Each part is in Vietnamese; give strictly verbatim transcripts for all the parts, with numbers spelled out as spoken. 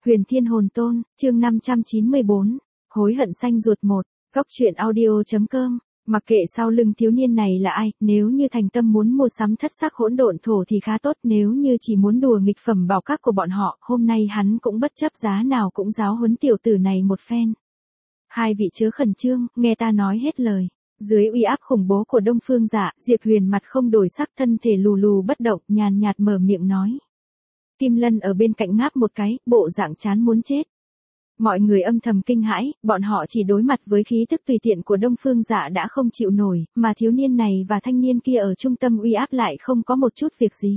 Huyền Thiên Hồn Tôn, chương năm trăm chín mươi bốn, hối hận xanh ruột một, góc truyện audio.com, mặc kệ sau lưng thiếu niên này là ai, nếu như thành tâm muốn mua sắm thất sắc hỗn độn thổ thì khá tốt, nếu như chỉ muốn đùa nghịch phẩm bảo các của bọn họ, hôm nay hắn cũng bất chấp giá nào cũng giáo huấn tiểu tử này một phen. Hai vị chớ khẩn trương, nghe ta nói hết lời. Dưới uy áp khủng bố của Đông Phương Dạ, Diệp Huyền mặt không đổi sắc, thân thể lù lù bất động, nhàn nhạt mở miệng nói. Kim Lân ở bên cạnh ngáp một cái, bộ dạng chán muốn chết. Mọi người âm thầm kinh hãi, bọn họ chỉ đối mặt với khí tức tùy tiện của Đông Phương Dạ đã không chịu nổi, mà thiếu niên này và thanh niên kia ở trung tâm uy áp lại không có một chút việc gì.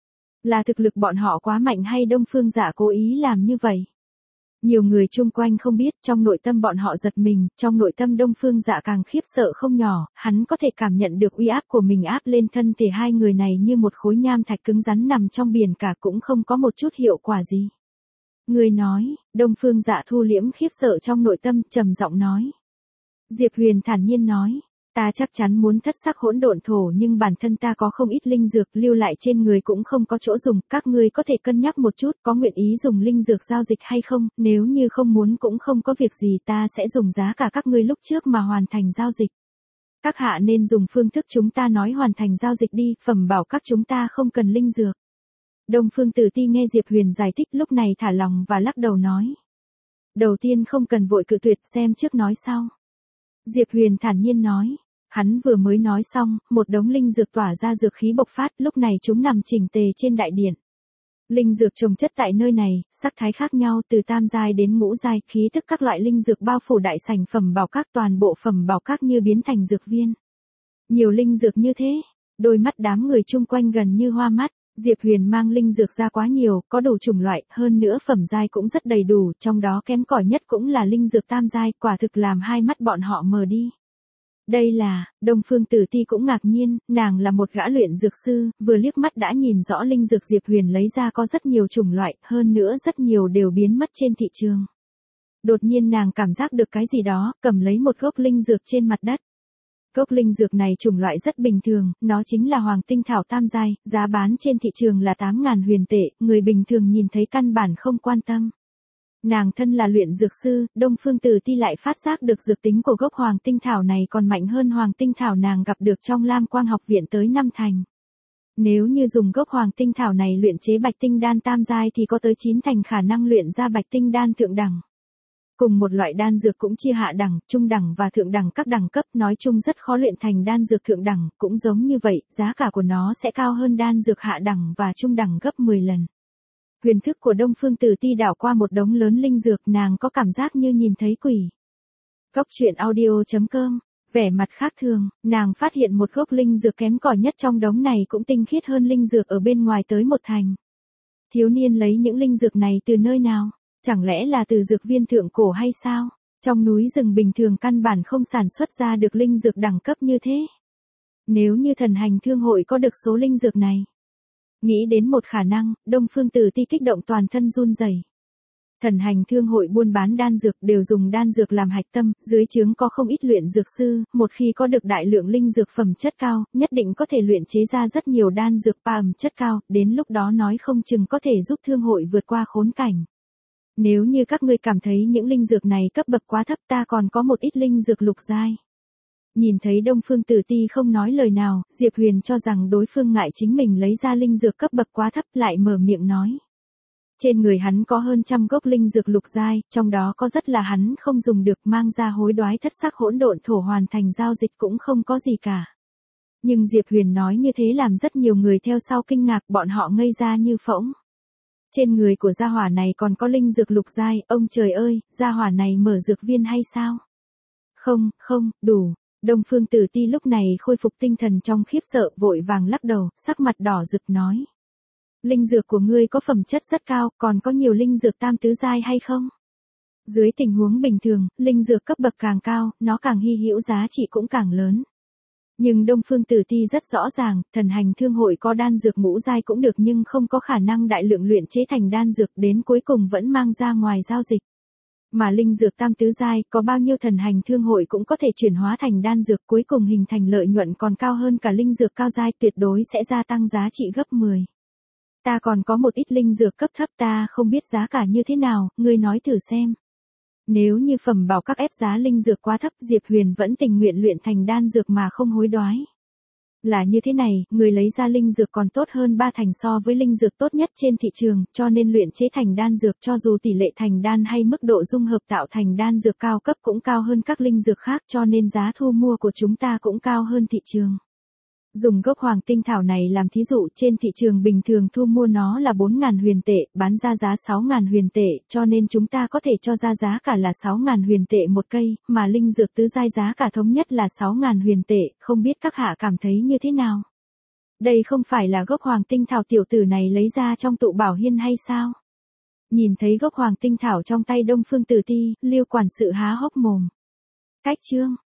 Là thực lực bọn họ quá mạnh hay Đông Phương Dạ cố ý làm như vậy? Nhiều người chung quanh không biết, trong nội tâm bọn họ giật mình, trong nội tâm Đông Phương Dạ càng khiếp sợ không nhỏ, hắn có thể cảm nhận được uy áp của mình áp lên thân thể hai người này như một khối nham thạch cứng rắn nằm trong biển cả cũng không có một chút hiệu quả gì. Người nói, Đông Phương Dạ thu liễm khiếp sợ trong nội tâm, trầm giọng nói. Diệp Huyền thản nhiên nói. Ta chắc chắn muốn thất sắc hỗn độn thổ nhưng bản thân ta có không ít linh dược lưu lại trên người cũng không có chỗ dùng, các ngươi có thể cân nhắc một chút có nguyện ý dùng linh dược giao dịch hay không, nếu như không muốn cũng không có việc gì ta sẽ dùng giá cả các ngươi lúc trước mà hoàn thành giao dịch. Các hạ nên dùng phương thức chúng ta nói hoàn thành giao dịch đi, phẩm bảo các chúng ta không cần linh dược. Đông Phương Tử Ti nghe Diệp Huyền giải thích lúc này thả lòng và lắc đầu nói. Đầu tiên không cần vội cự tuyệt, xem trước nói sau. Diệp Huyền thản nhiên nói. Hắn vừa mới nói xong, một đống linh dược tỏa ra dược khí bộc phát, lúc này chúng nằm chỉnh tề trên đại điện. Linh dược trồng chất tại nơi này, sắc thái khác nhau từ tam giai đến ngũ giai, khí tức các loại linh dược bao phủ đại sảnh phẩm bảo các, toàn bộ phẩm bảo các như biến thành dược viên. Nhiều linh dược như thế, đôi mắt đám người chung quanh gần như hoa mắt. Diệp Huyền mang linh dược ra quá nhiều, có đủ chủng loại, hơn nữa phẩm giai cũng rất đầy đủ, trong đó kém cỏi nhất cũng là linh dược tam giai, quả thực làm hai mắt bọn họ mờ đi. Đây là, Đông Phương Tử Ti cũng ngạc nhiên, nàng là một gã luyện dược sư, vừa liếc mắt đã nhìn rõ linh dược Diệp Huyền lấy ra có rất nhiều chủng loại, hơn nữa rất nhiều đều biến mất trên thị trường. Đột nhiên nàng cảm giác được cái gì đó, cầm lấy một gốc linh dược trên mặt đất. Gốc linh dược này chủng loại rất bình thường, nó chính là Hoàng Tinh Thảo tam giai, giá bán trên thị trường là tám ngàn huyền tệ, người bình thường nhìn thấy căn bản không quan tâm. Nàng thân là luyện dược sư, Đông Phương Tử Ti lại phát giác được dược tính của gốc Hoàng Tinh Thảo này còn mạnh hơn Hoàng Tinh Thảo nàng gặp được trong Lam Quang học viện tới năm thành. Nếu như dùng gốc Hoàng Tinh Thảo này luyện chế Bạch Tinh đan tam giai thì có tới chín thành khả năng luyện ra Bạch Tinh đan thượng đẳng. Cùng một loại đan dược cũng chia hạ đẳng, trung đẳng và thượng đẳng các đẳng cấp, nói chung rất khó luyện thành đan dược thượng đẳng, cũng giống như vậy, giá cả của nó sẽ cao hơn đan dược hạ đẳng và trung đẳng gấp mười lần. Huyền thức của Đông Phương Tử Ti đảo qua một đống lớn linh dược, nàng có cảm giác như nhìn thấy quỷ. Góc truyện audio.com, vẻ mặt khác thường, nàng phát hiện một gốc linh dược kém cỏi nhất trong đống này cũng tinh khiết hơn linh dược ở bên ngoài tới một thành. Thiếu niên lấy những linh dược này từ nơi nào? Chẳng lẽ là từ dược viên thượng cổ hay sao? Trong núi rừng bình thường căn bản không sản xuất ra được linh dược đẳng cấp như thế. Nếu như thần hành thương hội có được số linh dược này. Nghĩ đến một khả năng, Đông Phương Tử Ti kích động toàn thân run rẩy. Thần hành thương hội buôn bán đan dược đều dùng đan dược làm hạch tâm, dưới trướng có không ít luyện dược sư, một khi có được đại lượng linh dược phẩm chất cao, nhất định có thể luyện chế ra rất nhiều đan dược phẩm chất cao, đến lúc đó nói không chừng có thể giúp thương hội vượt qua khốn cảnh. Nếu như các ngươi cảm thấy những linh dược này cấp bậc quá thấp, ta còn có một ít linh dược lục giai. Nhìn thấy Đông Phương Tử Ti không nói lời nào, Diệp Huyền cho rằng đối phương ngại chính mình lấy ra linh dược cấp bậc quá thấp, lại mở miệng nói. Trên người hắn có hơn trăm gốc linh dược lục giai, trong đó có rất là hắn không dùng được, mang ra hối đoái thất sắc hỗn độn thổ hoàn thành giao dịch cũng không có gì cả. Nhưng Diệp Huyền nói như thế làm rất nhiều người theo sau kinh ngạc, bọn họ ngây ra như phỗng. Trên người của gia hỏa này còn có linh dược lục giai, ông trời ơi, gia hỏa này mở dược viên hay sao? Không, không, đủ. Đông Phương Tử Ti lúc này khôi phục tinh thần trong khiếp sợ, vội vàng lắc đầu, sắc mặt đỏ rực nói. Linh dược của ngươi có phẩm chất rất cao, còn có nhiều linh dược tam tứ giai hay không? Dưới tình huống bình thường, linh dược cấp bậc càng cao, nó càng hy hữu giá trị cũng càng lớn. Nhưng Đông Phương Tử Ti rất rõ ràng, thần hành thương hội có đan dược ngũ giai cũng được nhưng không có khả năng đại lượng luyện chế thành đan dược đến cuối cùng vẫn mang ra ngoài giao dịch. Mà linh dược tam tứ giai có bao nhiêu thần hành thương hội cũng có thể chuyển hóa thành đan dược cuối cùng hình thành lợi nhuận còn cao hơn cả linh dược cao giai tuyệt đối sẽ gia tăng giá trị gấp mười. Ta còn có một ít linh dược cấp thấp ta không biết giá cả như thế nào, ngươi nói thử xem. Nếu như phẩm bảo các ép giá linh dược quá thấp, Diệp Huyền vẫn tình nguyện luyện thành đan dược mà không hối đoái. Là như thế này, người lấy ra linh dược còn tốt hơn ba thành so với linh dược tốt nhất trên thị trường, cho nên luyện chế thành đan dược cho dù tỷ lệ thành đan hay mức độ dung hợp tạo thành đan dược cao cấp cũng cao hơn các linh dược khác, cho nên giá thu mua của chúng ta cũng cao hơn thị trường. Dùng gốc hoàng tinh thảo này làm thí dụ, trên thị trường bình thường thu mua nó là bốn nghìn huyền tệ, bán ra giá sáu nghìn huyền tệ, cho nên chúng ta có thể cho ra giá cả là sáu nghìn huyền tệ một cây, mà linh dược tứ giai giá cả thống nhất là sáu nghìn huyền tệ, không biết các hạ cảm thấy như thế nào? Đây không phải là gốc hoàng tinh thảo tiểu tử này lấy ra trong tụ bảo hiên hay sao? Nhìn thấy gốc hoàng tinh thảo trong tay Đông Phương Tử Ti, Lưu quản sự há hốc mồm. Cách chương